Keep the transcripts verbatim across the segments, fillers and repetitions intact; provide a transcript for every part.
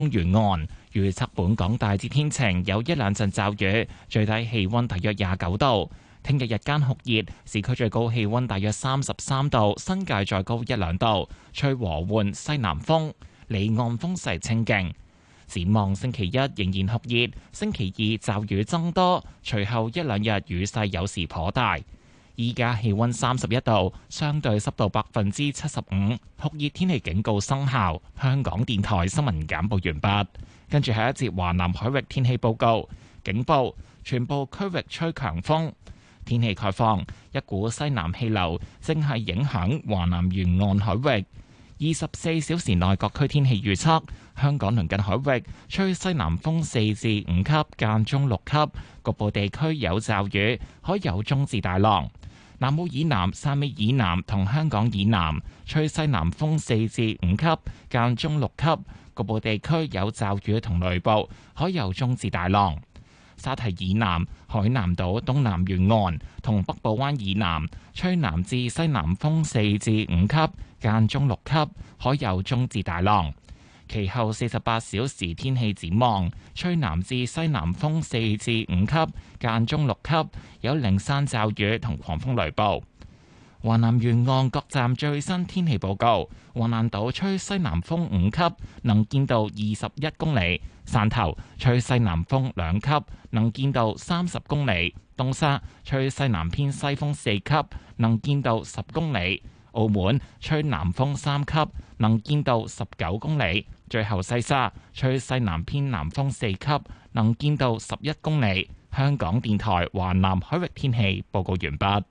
沿岸。預測本港大致天晴，有一兩陣驟雨，最低氣溫大約廿九度。聽日日間酷熱，市區最高氣溫大約三十三度，新界再高一兩度，吹和緩西南風，離岸風勢清勁。展望星期一仍然酷熱，星期二驟雨增多，隨後一兩日雨勢有時頗大。依家氣溫三十一度，相對濕度百分之七十五，酷熱天氣警告生效。香港電台新聞簡報完畢。跟住係一節華南海域天氣報告，警報，全部區域吹強風。天氣概況，一股西南氣流正係影響華南沿岸海域。二十四小時內各區天氣預測，香港鄰近海域吹西南風四至五級，間中六級，局部地區有驟雨，可有中至大浪。南澳以南、汕尾以南同香港以南吹西南風四至五級，間中六級，局部地區有驟雨同雷暴，可有中至大浪。沙堤以南、海南島東南沿岸同北部灣以南吹南至西南風四至五級，間中六級，可有中至大浪。其後四十八小時天氣展望，吹南至西南風四至五級，間中六級，有零散驟雨同狂風雷暴。華南沿岸各站最新天氣報告：橫瀾島吹西南風五級，能見度二十一公里；汕頭吹西南風兩級，能見度三十公里；東沙吹西南偏西風四級，能見度十公里；澳門吹南風三級，能見度十九公里。最後西沙吹西南偏南風四級，能見度十一公里。香港電台華南海域天氣報告完畢。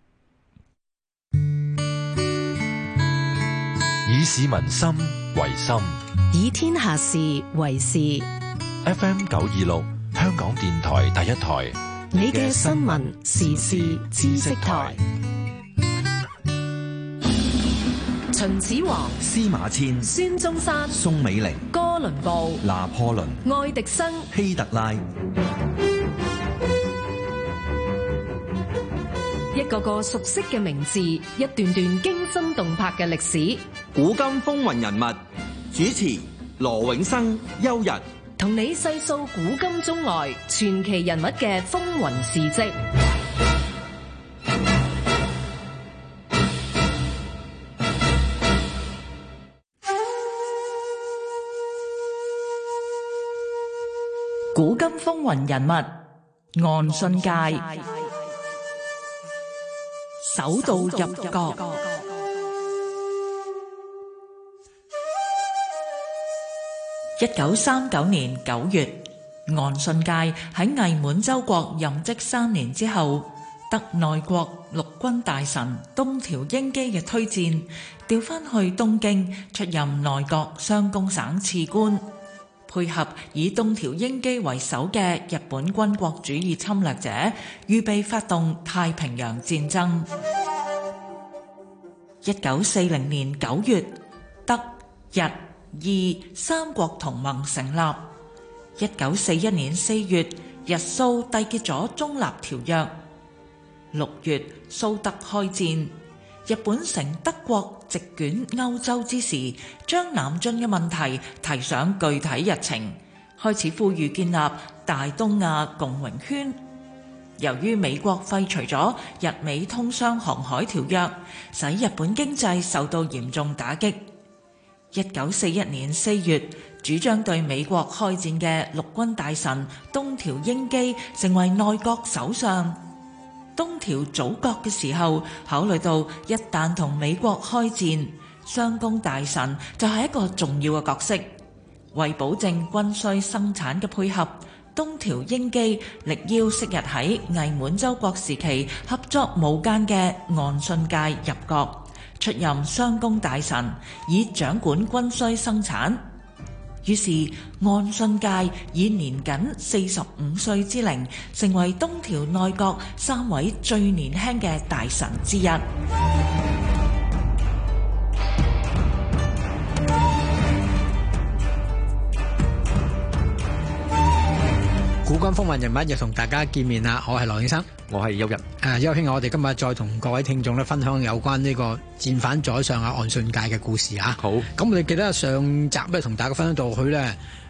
以市民心為心， 以天下事為事。 F M 九二六，香港電台第一台， 你嘅新聞時事知識台。秦始皇、 司馬遷、 孫中山、 宋美齡、 哥倫布、 拿破崙、 愛迪生、 希特拉， 一個個熟悉嘅名字，一段段驚心動魄嘅歷史。 古今風雲人物，主持羅永生、邱日， 同你細數古今中外傳奇人物嘅風雲事跡。 古今風雲人物，岸信介首度入閣。一九三九年九月，岸信介喺偽滿洲國任職三年之後，得內閣陸軍大臣東條英機嘅推薦，調返去東京出任內閣雙宮省次官。配合以東條英機為首嘅日本軍國主義侵略者，預備發動太平洋戰爭。一九四零年九月，德、日、意三國同盟成立。一九四一年四月，日蘇締結咗中立條約。六月，蘇德開戰。日本乘德國席捲歐洲之時，將南進嘅問題提上具體日程，開始呼籲建立大東亞共榮圈。由於美國廢除咗日美通商航海條約，使日本經濟受到嚴重打擊。一九四一年四月，主張對美國開戰嘅陸軍大臣東條英機成為內閣首相。東條組閣嘅時候，考慮到一旦同美國開戰，雙宮大臣就係一個重要嘅角色。為保證軍需生產嘅配合，東條英機力邀昔日喺偽滿洲國時期合作無間嘅岸信介入閣，出任雙宮大臣，以掌管軍需生產。於是岸信介以年僅四十五歲之齡，成為東條內閣三位最年輕嘅大臣之一。 古今風雲人物又同大家見面啦，我係羅永生， 我係邱日。 誒，邱兄，我哋今日再同各位聽眾咧分享有關呢個戰犯宰相啊岸信介嘅故事啊。 好， 咁我哋記得上集咧同大家分享到佢咧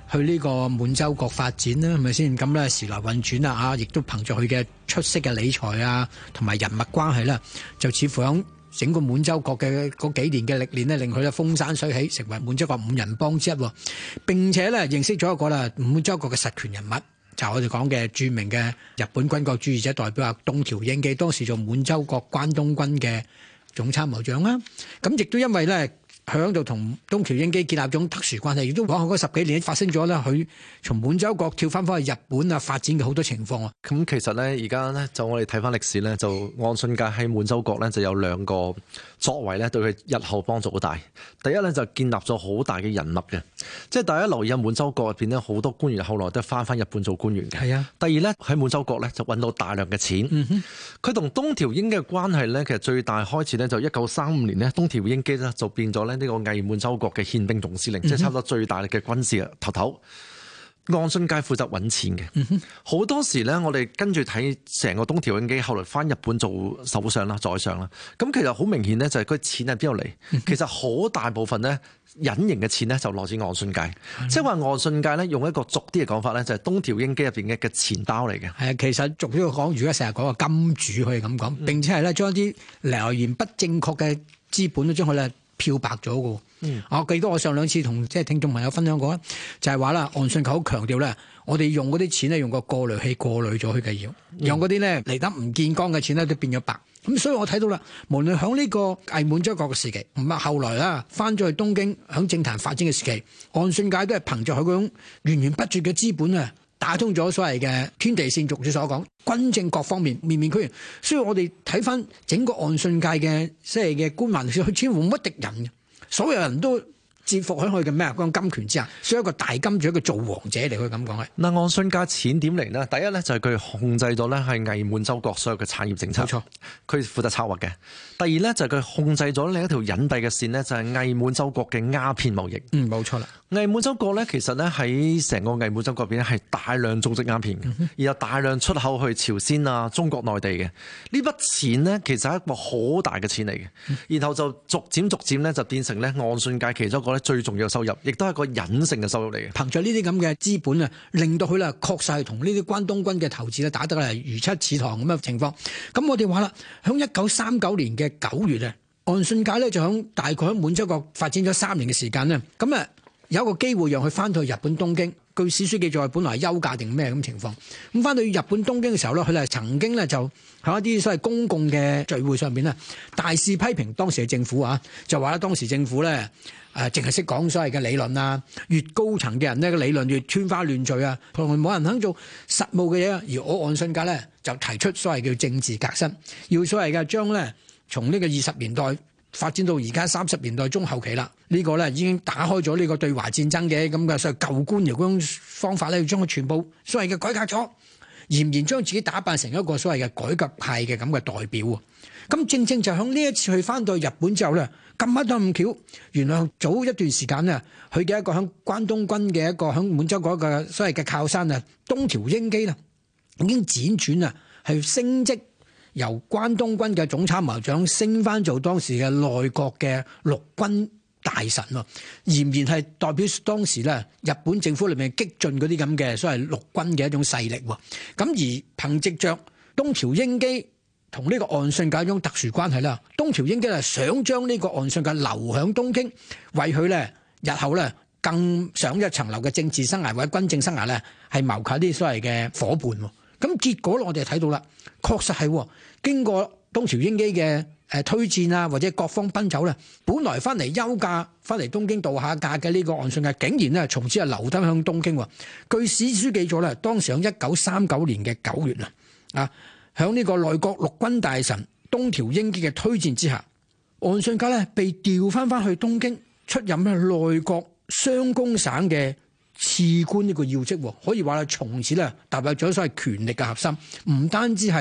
去呢個滿洲國發展啦，係咪先？咁咧時來運轉啦，啊，亦都憑住佢嘅出色嘅理財啊，同埋人脈關係啦，就似乎響整個滿洲國嘅嗰幾年嘅歷練呢，令佢咧風生水起，成為滿洲國五人幫之一。並且咧認識咗一個啦滿洲國嘅實權人物，就係我哋講嘅著名嘅日本軍國主義者代表啊東條英機，當時做滿洲國關東軍嘅總參謀長啦。咁亦都因為咧，喺度同東條英機建立咗種特殊關係，亦都往後嗰十幾年發生咗咧，佢從滿洲國跳翻翻去日本啊發展嘅好多情況啊。 咁其實咧，而家咧就我哋睇翻歷史咧，就岸信介喺滿洲國咧就有兩個作為咧，對佢日後幫助好大。第一咧就建立咗好大嘅人脈嘅，即係大家留意喺滿洲國入邊咧，好多官員後來都翻翻日本做官員嘅。係啊。第二咧喺滿洲國咧就揾到大量嘅錢。嗯哼。佢同東條英機嘅關係咧，其實最大開始咧就一九三五年咧，東條英機咧就變咗咧呢個偽滿洲國嘅憲兵總司令，嗯、即係差唔多最大力嘅軍事嘅頭頭。岸信介負責揾錢嘅，好、嗯、多時咧，我哋跟住睇成個東條英機後來翻日本做首相啦、宰相啦，咁其實好明顯咧，就係佢錢喺邊度嚟？嗯、其實好大部分咧隱形嘅錢咧就來自岸信介，嗯、即係話岸信介咧用一個俗啲嘅講法咧，就係東條英機入邊嘅嘅錢包嚟嘅。係啊，其實俗啲嘅講，如果成日講個金主可以咁講，並且係咧將一啲來源不正確嘅資本都將佢咧漂白咗嘅。嗯，我記得我上兩次同即係聽眾朋友分享過啦，就係話啦，岸信介好強調咧，我哋用嗰啲錢咧，用個過濾器過濾咗佢嘅要，用嗰啲咧嚟得唔見光嘅錢咧都變咗白。咁所以我睇到啦，無論響呢個偽滿洲國嘅時期，唔係後來啦，翻咗去東京響政壇發展嘅時期，岸信介都係憑住佢嗰種源源不絕嘅資本啊，打通咗所謂嘅天地線，俗語所講軍政各方面面面俱圓。所以我哋睇翻整個岸信介嘅即係嘅官宦歷史，佢似乎冇乜敵人嘅。所有人都折服喺佢嘅咩啊？嗰金權之下，所以一個大金主，一個造王者嚟，可以咁講係。嗱，岸信介錢點嚟呢？第一咧就係佢控制咗咧係偽滿洲國所有嘅產業政策，冇錯，佢負責策劃嘅。第二咧就係佢控制咗另一條隱蔽嘅線呢，就係偽滿洲國嘅鴉片貿易。嗯，冇錯啦。偽滿洲國咧其實咧喺成個偽滿洲國入邊咧係大量種植鴉片嘅，嗯、而有大量出口去朝鮮啊、中國內地嘅。呢筆錢呢，其實係一個好大嘅錢嚟嘅，嗯、然後就逐漸逐漸咧就變成咧岸信介其中一個咧最重要嘅收入，亦都係個隱性嘅收入嚟嘅。憑着呢啲咁嘅資本啊，令到佢咧確實係同呢啲關東軍嘅投資咧打得係如漆似糖咁嘅情況。咁我哋話啦，響一九三九年嘅九月啊，岸信介咧就響大概喺滿洲國發展咗三年嘅時間咧，咁啊。有一個機會讓佢翻到去日本東京，據史書記載，本來係休假定咩咁情況。咁翻到去日本東京嘅時候咧，佢哋曾經咧就喺一啲所謂公共嘅聚會上邊咧，大肆批評當時嘅政府啊，就話咧當時政府咧誒淨係識講所謂嘅理論啊，越高層嘅人呢個理論越天花亂墜啊，從來冇人肯做實務嘅嘢。而我岸信介咧就提出所謂叫政治革新，要所謂嘅將咧從呢個二十年代發展到而家三十年代中後期啦，呢、這個咧已經打開咗呢個對華戰爭嘅咁嘅所謂舊官僚嗰種方法咧，要將佢全部所謂嘅改革咗，儼然將自己打扮成一個所謂嘅改革派嘅咁嘅代表啊！咁正正就響呢一次去翻到日本之後咧，咁啱得咁巧，原來早一段時間咧，佢嘅一個響關東軍嘅一個響滿洲嗰個所謂嘅靠山啊，東條英機啦，已經輾轉啊，係升職。由關東軍嘅總參謀長升翻做當時嘅內閣嘅陸軍大臣喎，儼然係代表當時咧日本政府裏面激進嗰啲咁嘅所謂陸軍嘅一種勢力喎。咁而憑藉着東條英機同呢個岸信介一種特殊關係啦，東條英機係想將呢個岸信介留響東京，為佢咧日後咧更上一層樓嘅政治生涯或者軍政生涯咧係謀求啲所謂嘅夥伴。咁結果我哋睇到啦，確實係經過東條英機嘅誒推薦啊，或者各方奔走咧，本來翻嚟休假、翻嚟東京度下假嘅呢個岸信介，竟然咧從此係留低向東京。據史書記載咧，當時喺一九三九年嘅九月啊，啊，喺呢個內閣陸軍大臣東條英機嘅推薦之下，岸信介咧被調翻翻去東京，出任咧內閣襄公省嘅次官呢個要職，可以話咧從此咧踏入咗所謂權力嘅核心，唔單止係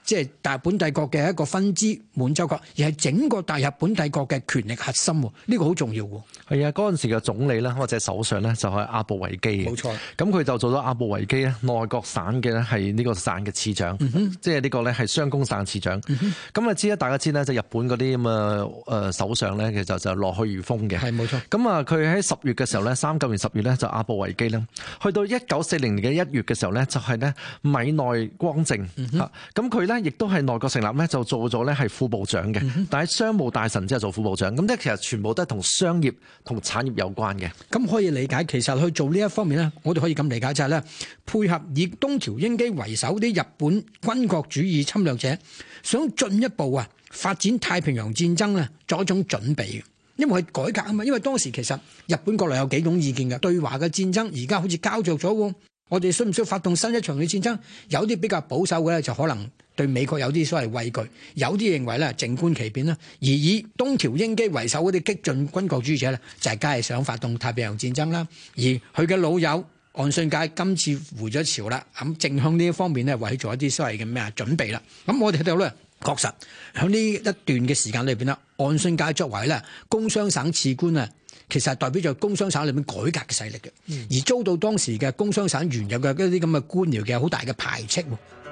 即係大日本帝國嘅一個分支滿洲國，而係整個大日本帝國嘅權力核心。呢個好重要喎。 係啊，嗰陣時嘅總理咧或者首相咧就係阿部維基嘅。 冇錯。 咁佢就做咗阿部維基咧內閣省嘅咧係呢個省嘅次長，嗯、即係呢個咧係雙宮省次長。咁、嗯、啊知咧，大家知咧就日本嗰啲咁嘅誒首相咧，其實就落去如風嘅。係冇錯。咁啊，佢喺十月嘅時候咧，三九年十月咧就阿部維基咧，去到一九四零年嘅一月嘅時候咧，就係咧米內光政嚇。咁佢咧亦都係內閣成立咧，就做咗咧係副部長嘅、嗯，但係商務大臣之後做副部長。咁即係其實全部都係同商業同產業有關嘅。咁可以理解，其實去做呢一方面咧，我哋可以咁理解就係咧，配合以東條英機為首啲日本軍國主義侵略者，想進一步啊發展太平洋戰爭咧，作一種準備嘅。因為佢改革啊嘛，因為當時其實日本國內有幾種意見嘅，對華嘅戰爭而家好似膠着咗喎，我哋需唔需要發動新一場嘅戰爭？有啲比較保守嘅咧，就可能對美國有啲所謂畏懼，有啲認為咧靜觀其變啦。而以東條英機為首嗰啲激進軍國主義者咧，就係梗係想發動太平洋戰爭啦。而佢嘅老友岸信介今次回咗朝啦，咁正向呢一方面咧，為做一啲所謂嘅咩啊準備啦。咁我哋睇到咧，確實喺呢一段嘅時間裏邊啦，岸信介作為咧工商省次官啊，其實係代表咗工商省裏面改革嘅勢力嘅、嗯，而遭到當時嘅工商省原有嘅一啲咁嘅官僚嘅好大嘅排斥。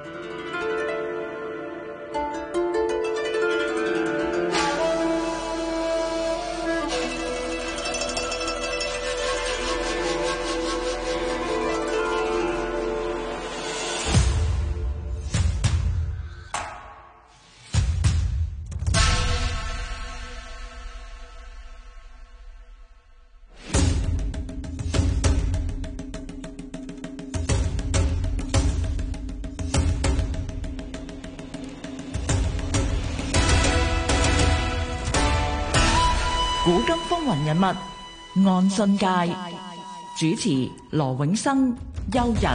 古今風雲人物，岸信介，主持羅永生、邱日。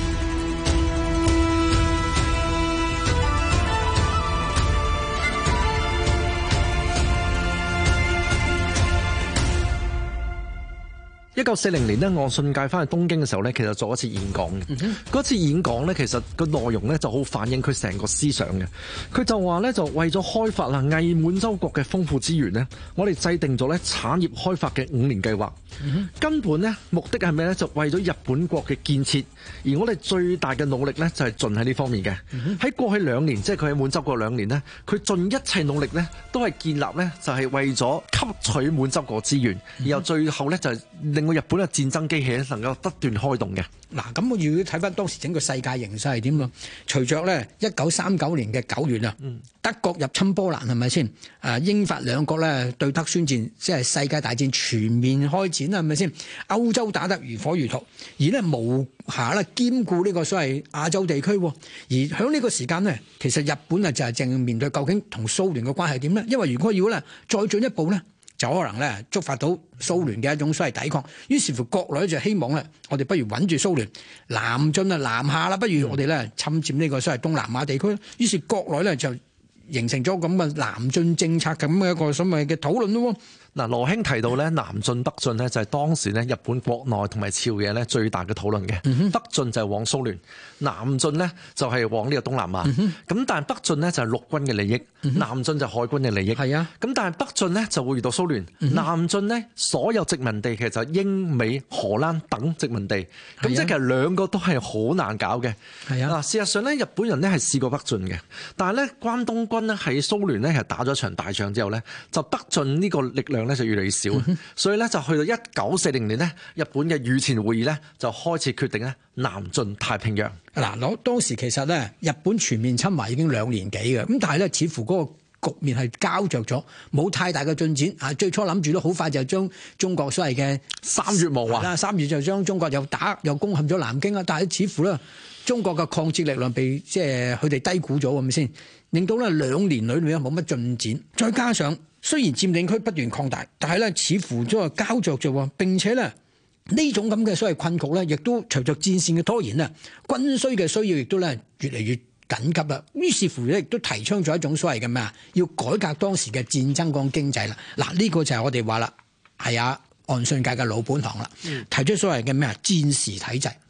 一九四零年呢，岸信介翻去東京嘅時候呢，其實做一次演講嘅。嗰、嗯、次演講呢，其實個內容呢就好反映佢成個思想嘅。佢就話呢，就為咗開發啦偽滿洲國嘅豐富資源呢，我哋制定咗呢產業開發嘅五年計劃、嗯。根本呢目的係咩呢？就為咗日本國嘅建設。而我哋最大嘅努力呢，就係盡喺呢方面嘅。喺、嗯、過去兩年，即係佢喺滿洲國兩年呢，佢盡一切努力呢，都係建立呢，就係為咗吸取滿洲國資源，嗯、然後最後呢，就係令日本嘅戰爭機器能夠不斷開動嘅。嗱，咁我要睇翻當時整個世界形勢係點咯？隨着咧一九三九年嘅九月啊、嗯，德國入侵波蘭係咪先？誒，英法兩國咧對德宣戰，即係世界大戰全面開展啦，係咪先？歐洲打得如火如荼，而咧無暇咧兼顧呢個所謂亞洲地區。而喺呢個時間呢，其實日本啊就係正面對究竟同蘇聯嘅關係點咧？因為如果要咧再進一步咧，就可能咧觸發到蘇聯嘅一種所謂抵抗，於是乎國內就希望咧，我哋不如穩住蘇聯，南進啊南下啦，不如我哋咧侵佔呢個所謂東南亞地區。於是國內咧就形成咗咁嘅南進政策咁嘅一個所謂嘅討論咯。 嗱，羅兄提到咧南進北進呢，就係當時咧日本國內同埋朝野咧最大嘅討論嘅。北進就係往蘇聯，南進呢就係往呢個東南亞。咁、嗯、但係北進呢就係陸軍嘅利益，嗯、南進就係海軍嘅利益。係啊。咁但係北進呢就會遇到蘇聯，嗯、南進呢所有殖民地其實就係英美荷蘭等殖民地。咁即係其實兩個都係好難搞嘅。係啊。嗱，事實上咧日本人呢係試過北進嘅，但係咧關東軍呢喺蘇聯呢係打咗一場大仗之後呢，就北進呢個力量咧就越嚟越少，嗯、所以咧就去到一九四零年呢，日本嘅御前會議咧就開始決定咧南進太平洋。嗱，攞當時其實咧日本全面侵華已經兩年幾嘅，咁但係咧似乎嗰個局面係膠着咗，冇太大嘅進展。啊，最初諗住都好快就將中國所謂嘅三月無話啦，三月就將中國又打又攻陷咗南京啦，但係似乎咧中國嘅抗戰力量被即係佢哋低估咗咁先，令到咧兩年裏面冇乜進展，再加上。雖然佔領區不斷擴大，但係咧似乎都係膠着咗，並且咧呢種咁嘅所謂困局咧，亦都隨着戰線嘅拖延咧，軍需嘅需要亦都咧越嚟越緊急啦。於是乎咧，亦都提倡咗一種所謂嘅咩啊，要改革當時嘅戰爭講經濟啦。嗱，呢個就係我哋話啦，係啊岸信介嘅老本行啦，提出所謂嘅咩啊戰時體制。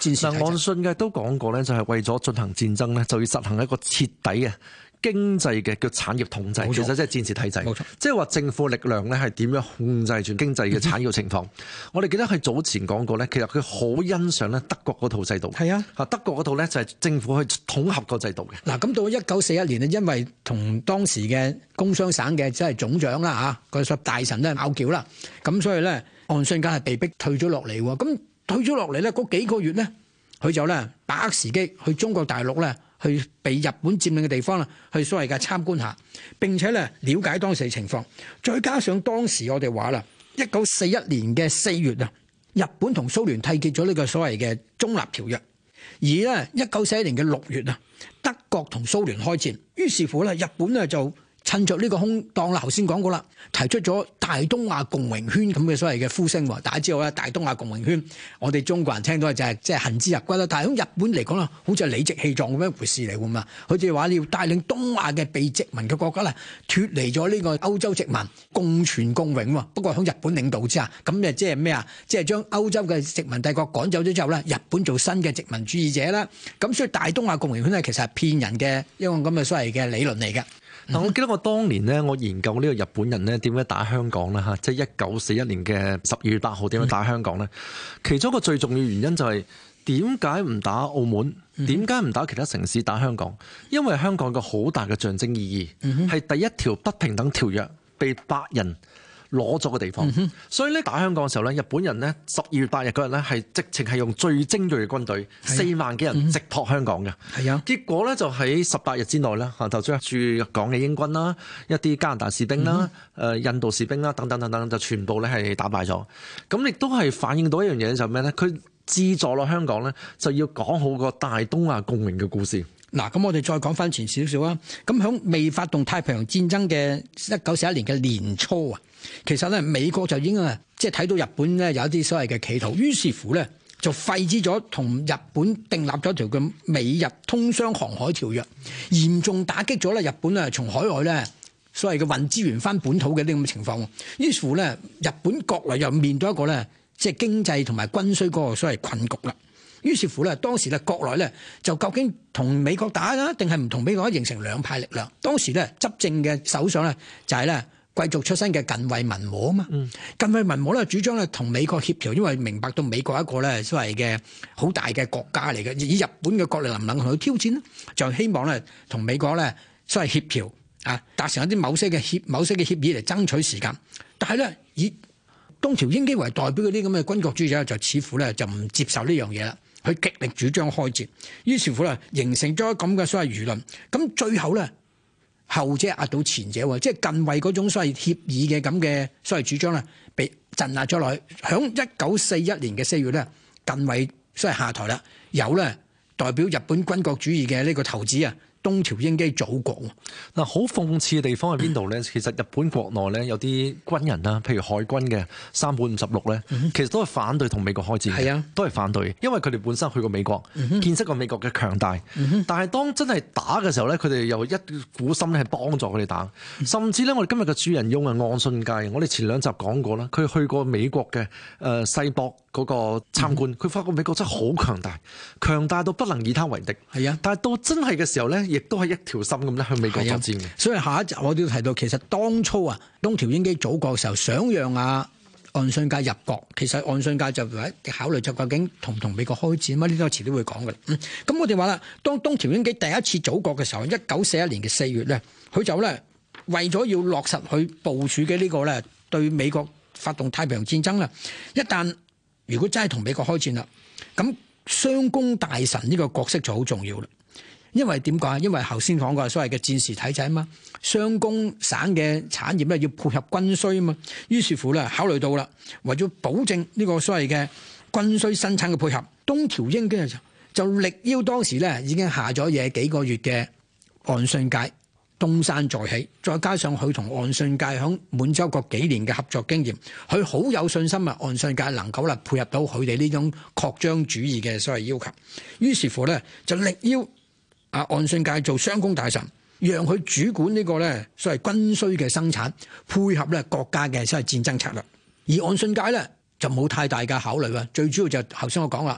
戰時。 嗱，岸信介都講過咧，就係為咗進行戰爭咧，就要實行一個徹底嘅經濟嘅叫產業統制，其實即係戰時體制。冇錯，即係話政府力量咧係點樣控制住經濟嘅產業情況。我哋記得喺早前講過咧，其實佢好欣賞咧德國嗰套制度。係啊，嚇德國嗰套咧就係政府去統合個制度嘅。嗱，咁到一九四一年咧，因為同當時嘅工商省嘅即係總長啦嚇，個大臣咧拗撬啦，咁所以咧岸信介係被逼退咗落嚟喎。咁退咗落嚟咧，嗰幾個月咧，佢就咧把握時機去中國大陸咧。去被日本佔領嘅地方啦，去所謂嘅參觀下，並且咧了解當時嘅情況。再加上當時我哋話啦，一九四一年嘅四月啊，日本同蘇聯締結咗呢個所謂嘅中立條約，而咧一九四一年嘅六月啊，德國同蘇聯開戰，於是乎咧日本咧就趁着呢個空檔啦，頭先講過啦，提出咗大東亞共榮圈咁嘅所謂嘅呼聲。大家知道啦，大東亞共榮圈，我哋中國人聽到就係即係恨之入骨啦。但係喺日本嚟講啦，好似係理直氣壯咁樣一回事嚟㗎嘛。佢哋話你要帶領東亞嘅被殖民嘅國家啦，脫離咗呢個歐洲殖民，共存共榮喎。不過喺日本領導之下，咁誒即係咩啊？即係將歐洲嘅殖民帝國趕走咗之後咧，日本做新嘅殖民主義者啦。咁所以大東亞共榮圈咧，其實係騙人嘅一個咁嘅所謂嘅理論嚟嘅。嗱，我記得我當年咧，我研究呢個日本人咧點樣打香港啦嚇，即係一九四一年嘅十二月八號點樣打香港咧？其中一個最重要原因就係點解唔打澳門？點解唔打其他城市打香港？因為香港有個好大嘅象徵意義，係第一條不平等條約被白人攞咗個地方，嗯、所以咧打香港嘅時候咧，日本人咧十二月八日嗰日咧係直情係用最精鋭嘅軍隊，四、啊、萬幾人直撲香港嘅。係啊，結果咧就喺十八日之內咧，就將駐港嘅英軍啦、一啲加拿大士兵啦、誒、嗯、印度士兵啦等等等等，就全部咧係打敗咗。咁亦都係反映到一樣嘢就係咩咧？佢資助落香港咧，就要講好個大東亞共榮嘅故事。嗱，咁我哋再講翻前少少啊。咁響未發動太平洋戰爭嘅一九四一年嘅年初啊，其實咧美國就已經啊，即係睇到日本咧有一啲所謂嘅企圖，於是乎咧就廢止咗同日本訂立咗條嘅美日通商航海條約，嚴重打擊咗咧日本啊從海外咧所謂嘅運資源翻本土嘅呢咁嘅情況。於是乎咧，日本國內又面對一個咧即係經濟同埋軍需嗰個所謂困局啦。於是乎咧，當時咧國內咧就究竟同美國打啊，定係唔同美國，形成兩派力量。當時咧執政嘅首相咧就係咧貴族出身嘅近衛文麿啊嘛。嗯、近衛文麿咧主張咧同美國協調，因為明白到美國一個咧所謂嘅好大嘅國家嚟嘅，以日本嘅國力能唔能同佢挑戰呢？就希望咧同美國咧所謂協調啊，達成一啲某些嘅協某些嘅協議嚟爭取時間。但係咧以東條英機為代表嗰啲咁嘅軍國主義者就似乎咧就唔接受呢樣嘢啦。佢極力主張開戰，於是乎咧形成咗咁嘅所謂輿論。咁最後咧，後者壓到前者喎，即係近衛嗰種所謂協議嘅咁嘅所謂主張咧，被鎮壓咗落去。響一九四一年嘅四月咧，近衛所謂下台啦，有咧代表日本軍國主義嘅呢個頭子啊，東條英機組國。嗱，好諷刺嘅地方喺邊度咧？其實日本國內咧有啲軍人啦，譬如海軍嘅山本五十六咧，其實都係反對同美國開戰嘅，係啊，都係反對，因為佢哋本身去過美國，見識過美國嘅強大。但係當真係打嘅時候咧，佢哋又一股心咧係幫助佢哋打，甚至咧我哋今日嘅主人翁啊岸信介，我哋前兩集講過啦，佢去過美國嘅誒西博嗰個參觀，佢發覺美國真係好強大，強大到不能以他為敵。係啊，但係到真係嘅時候咧，亦都係一條心咁咧向美國作戰嘅。所以下一集我都要提到，其實當初啊，東條英機組國嘅時候，想讓啊岸信介入國，其實岸信介就考慮就究竟同唔同美國開戰乜呢？都遲啲會講嘅。嗯，咁我哋話啦，當東條英機第一次組國嘅時候，一九四一年嘅四月咧，佢就咧為咗要落實去部署嘅呢個咧對美國發動太平洋戰爭啦，一旦如果真係同美國開戰啦，咁商工大臣呢個角色就好重要啦。因為點講？因為頭先講過所謂嘅戰時體制啊嘛，商工省嘅產業咧要配合軍需啊嘛，於是乎咧考慮到啦，為咗保證呢個所謂嘅軍需生產嘅配合，東條英機就就力邀當時咧已經下咗野幾個月嘅岸信介東山再起，再加上佢同岸信介響滿洲國幾年嘅合作經驗，佢好有信心啊！岸信介能夠啦配合到佢哋呢種擴張主義嘅所謂要求，於是乎咧就力邀啊岸信介做商工大臣，讓佢主管呢個咧所謂軍需嘅生產，配合咧國家嘅所謂戰爭策略。而岸信介咧就冇太大嘅考慮啊，最主要就頭先我講啦，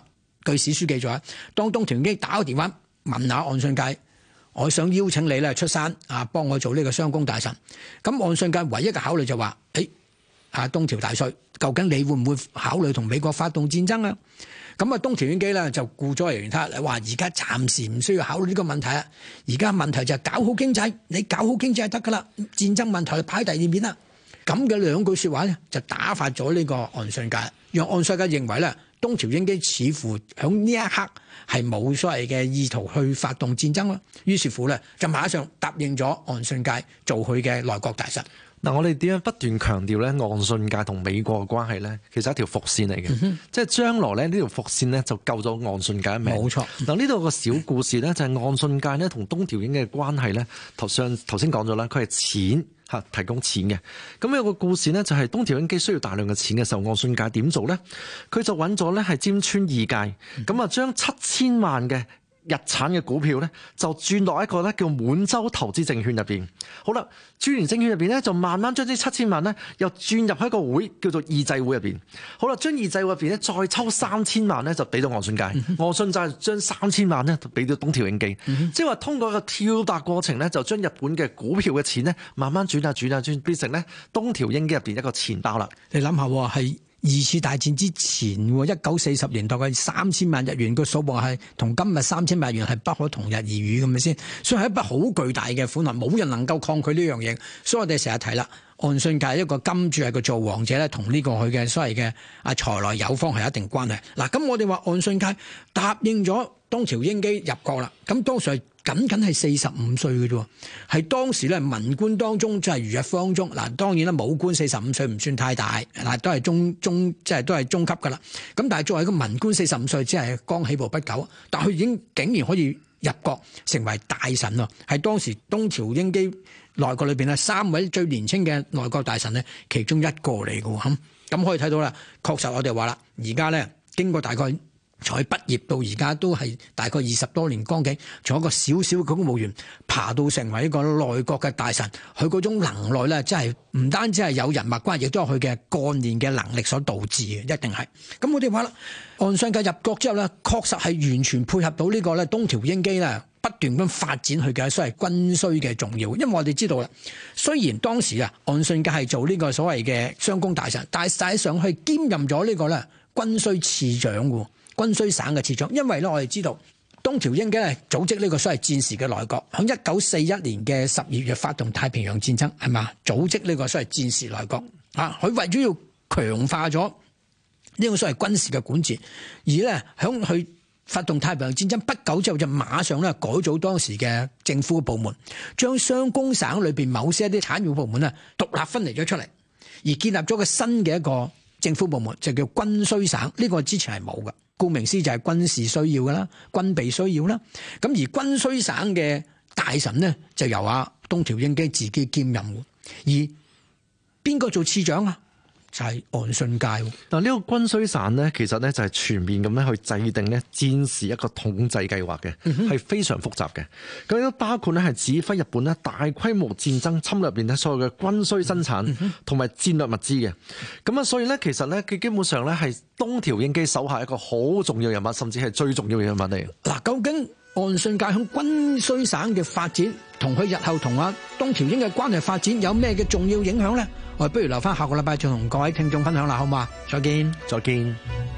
據史書記載，當東條英機打個電話問下岸信介，我想邀請你咧出山啊，幫我做呢個雙公大臣。咁岸信介唯一嘅考慮就話：誒、哎，啊東條大帥，究竟你會唔會考慮同美國發動戰爭啊？咁啊，東條英機咧就顧左右而言他，話而家暫時唔需要考慮呢個問題啊。而家問題就係搞好經濟，你搞好經濟就得噶啦，戰爭問題就擺喺第二面啦。咁嘅兩句説話咧，就打發咗呢個岸信介，讓岸信介認為咧，東條英機似乎喺呢一刻係冇所謂嘅意圖去發動戰爭咯。於是乎咧，就馬上答應咗岸信介做佢嘅內閣大臣。 嗱，我哋點樣不斷強調咧，岸信介同美國嘅關係咧，其實係一條伏線嚟嘅，嗯、哼即係將來咧呢條伏線咧就救咗岸信介一命。冇錯。嗱，呢度個小故事咧就係岸信介咧同東條英機嘅關係咧，頭上頭先講咗啦，佢係錢嚇提供錢嘅。咁有個故事呢，就係東條英機需要大量嘅錢嘅時候，岸信介點做咧？佢就揾咗咧係尖川義介，咁啊將七千萬嘅日產嘅股票咧，就轉落一個咧叫滿洲投資證券入邊。好啦，轉完證券入邊咧，就慢慢將呢七千萬咧，又轉入喺一個會叫做義制會入邊。好啦，將義制會入邊咧，再抽三千萬咧，就俾到岸信介。岸、嗯、哼信介將三千萬咧，就俾到東條英機。嗯、哼即係話通過一個跳達過程咧，就將日本嘅股票嘅錢咧，慢慢轉下轉下轉，變成咧東條英機入邊一個錢包啦。 你諗下喎，係二次大戰之前，一九四十年代嘅三千萬日元個數目係同今日三千萬日元係不可同日而語咁嘅先，所以係一筆好巨大嘅款項，冇人能夠抗拒呢樣嘢。所以我哋成日提啦，岸信介一個金主係個造王者咧，同呢個佢嘅所謂嘅啊財來有方係一定關係。嗱，咁我哋話岸信介答應咗東條英機入閣啦，咁當時係僅僅係四十五歲嘅啫，係當時咧文官當中即係如日方中。嗱，當然啦，武官四十五歲唔算太大，嗱都係中中即係都係中級噶啦。咁但係作為一個文官四十五歲，只係剛起步不久，但係佢已經竟然可以入閣成為大臣咯，係當時東條英機內閣裏邊咧三位最年輕嘅內閣大臣咧其中一個嚟嘅喎。咁可以睇到啦，確實我哋話啦，而家咧經過大概從佢畢業到而家都係大概二十多年光景，從一個小小嘅公務員爬到成為一個內閣嘅大臣，佢嗰種能耐咧，真係唔單止係有人脈關係，亦都係佢嘅幹練嘅能力所導致嘅，一定係。咁我哋話啦，岸信介入閣之後咧，確實係完全配合到呢個咧東條英機咧不斷咁發展佢嘅所謂軍需嘅重要。因為我哋知道啦，雖然當時啊岸信介係做呢個所謂嘅雙公大臣，但係實際上係兼任咗呢個咧軍需次長嘅。軍需省嘅次長，因為咧我哋知道東條英機咧組織呢個所謂戰時嘅內閣，喺一九四一年嘅十二月發動太平洋戰爭，係嘛？組織呢個所謂戰時內閣啊，佢為咗要強化咗呢個所謂軍事嘅管治，而咧響佢發動太平洋戰爭不久之後，就馬上咧改組當時嘅政府部門，將雙公省裏邊某些一啲產業部門啊獨立分離咗出嚟，而建立咗個新嘅一個政府部門，就叫軍需省。呢個之前係冇嘅。顧名思義就係軍事需要噶啦，軍備需要啦。咁而軍需省嘅大臣呢，就由阿東條英機自己兼任。而邊個做次長啊？就係岸信介。嗱，呢個軍需省呢，其實呢就係全面咁樣去制定呢戰時一個統制計劃嘅，係、嗯、哼非常複雜嘅。咁都包括呢係指揮日本呢大規模戰爭侵略入邊呢所有嘅軍需生產同埋戰略物資嘅。咁啊，所以呢，其實呢，佢基本上呢係東條英機手下一個好重要人物，甚至係最重要嘅人物嚟。嗱， 究竟岸信介響軍需省嘅發展，同佢日後同阿東條英嘅關係發展有咩嘅重要影響呢？我哋不如留翻下個禮拜再同各位聽眾分享啦，好嘛？再見， 再見。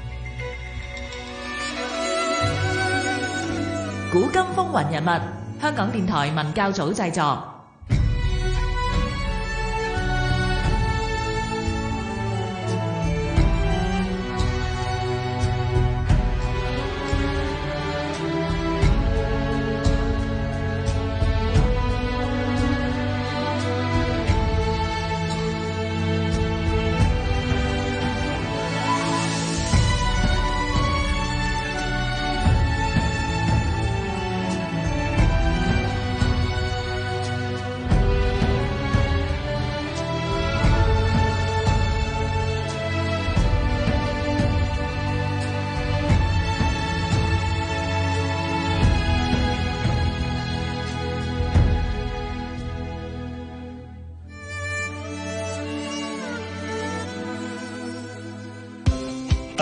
古今風雲人物，香港電台文教組製作。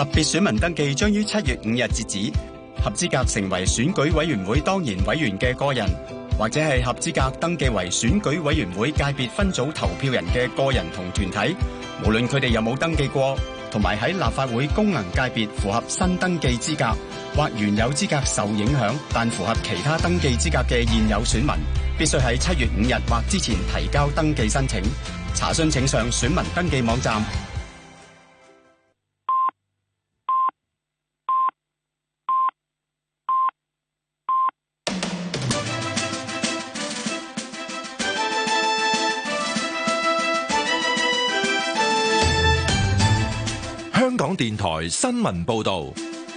別選民登記將於七月五日截止。合資格成為選舉委員會當然委員嘅個人，或者係合資格登記為選舉委員會界別分組投票人嘅個人同團體，無論佢哋有冇登記過，同埋喺立法會功能界別符合新登記資格，或原有資格受影響但符合其他登記資格嘅現有選民，必須喺七月五日或之前提交登記申請。查詢請上選民登記網站。 香港電台新聞報道，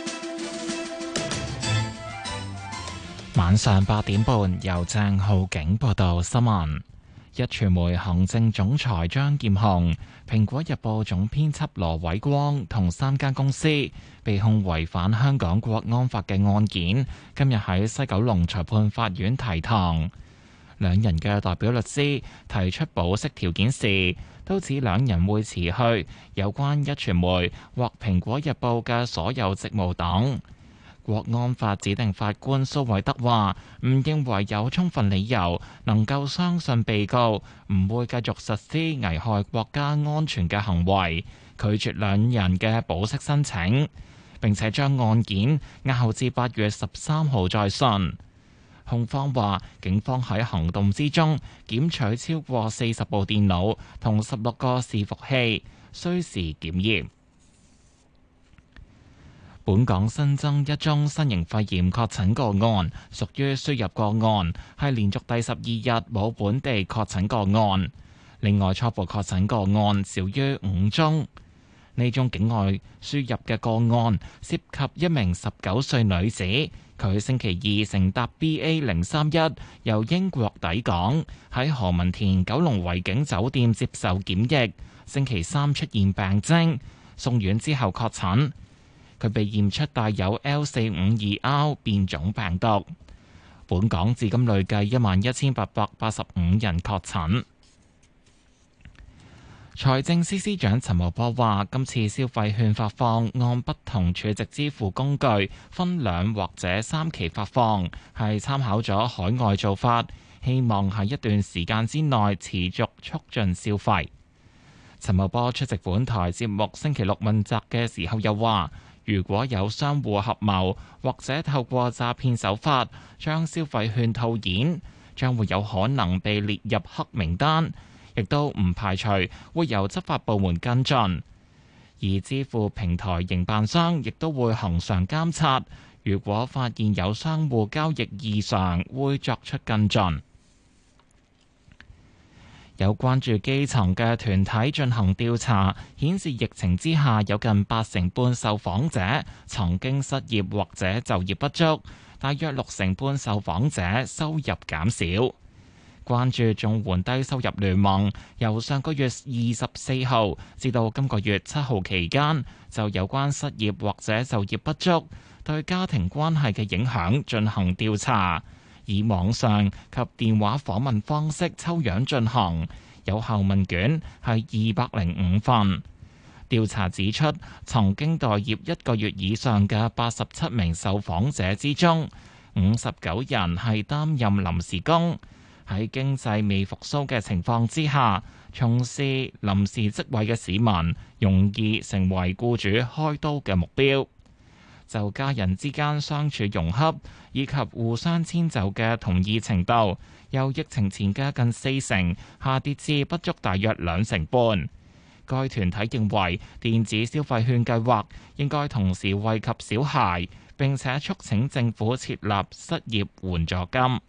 晚上八點半由鄭浩景報道新聞。壹傳媒行政總裁張劍虹、蘋果日報總編輯羅偉光同三間公司被控違反香港國安法嘅案件，今日喺西九龍裁判法院提堂。兩人嘅代表律師提出保釋條件時，都指兩人會辭去有關壹傳媒或蘋果日報嘅所有職務等。國安法指定法官蘇偉德話：唔認為有充分理由能夠相信被告唔會繼續實施危害國家安全嘅行為，拒絕兩人嘅保釋申請，並且將案件押後至八月十三號再訊。控方話，警方喺行動之中檢取超過四十部電腦同十六個伺服器，需時檢驗。本港新增一宗新型肺炎確診個案，屬於輸入個案，係連續第十二日冇本地確診個案。另外，初步確診個案少於五宗。呢宗境外輸入嘅個案涉及一名十九歲女子，佢星期二乘搭 B A 零三一由英國抵港，喺何文田九龍維景酒店接受檢疫，星期三出現病徵，送院之後確診。佢被驗出帶有 L 四五二 R 變種病毒。本港至今累計一萬一千八百八十五人確診。財政司司長陳茂波話：今次消費券發放按不同儲值支付工具分兩或者三期發放，係參考咗海外做法，希望喺一段時間之內持續促進消費。陳茂波出席本台節目星期六問責嘅時候又話：如果有商戶合謀或者透過詐騙手法將消費券套現，將會有可能被列入黑名單。亦都唔排除會由執法部門跟進，而支付平台營辦商亦都會恆常監察，如果發現有商戶交易異常，會作出跟進。有關注基層嘅團體進行調查，顯示疫情之下有近八成半受訪者曾經失業或者就業不足，大約六成半受訪者收入減少。關注綜援低收入聯盟由上個月二十四號至到今個月七號期間，就有關失業或者就業不足對家庭關係嘅影響進行調查，以網上及電話訪問方式抽樣進行，有效問卷係二百零五份。調查指出，曾經待業一個月以上嘅八十七名受訪者之中，五十九人係擔任臨時工。喺經濟未復甦嘅情況之下，從事臨時職位嘅市民容易成為僱主開刀嘅目標。就家人之間相處融洽以及互相遷就嘅同意程度，由疫情前嘅近四成下跌至不足大約兩成半。該團體認為電子消費券計劃應該同時惠及小孩，並且促請政府設立失業援助金。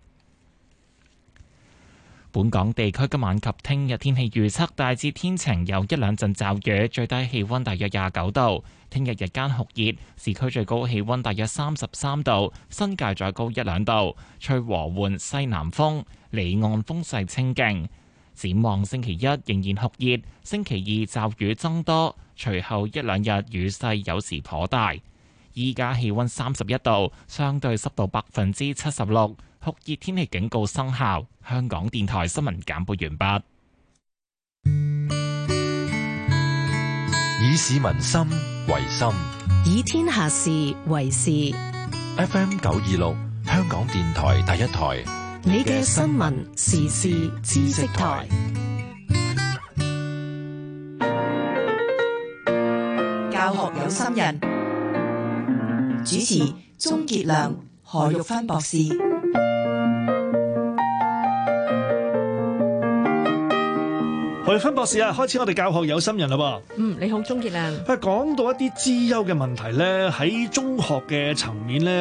本港地區今晚及聽日天氣預測大致天晴，有一兩陣驟雨，最低氣溫大約廿九度。聽日日間酷熱，市區最高氣溫大約三十三度，新界再高一兩度，吹和緩西南風，離岸風勢清勁。展望星期一仍然酷熱，星期二驟雨增多，隨後一兩日雨勢有時頗大。依家氣溫三十一度，相對濕度百分之七十六。酷熱天氣警告生效。香港電台新聞簡報完畢。 以市民心為心。 以天下事為事。 F M 九二六，香港電台第一台， 你嘅新聞時事知識台。 教學有心人，主持鍾傑良、何玉芬博士。 何玉芬博士啊，開始我哋教學有心人啦噃。 嗯，你好，鍾傑良。 講到一啲資優嘅問題咧，喺中學嘅層面咧。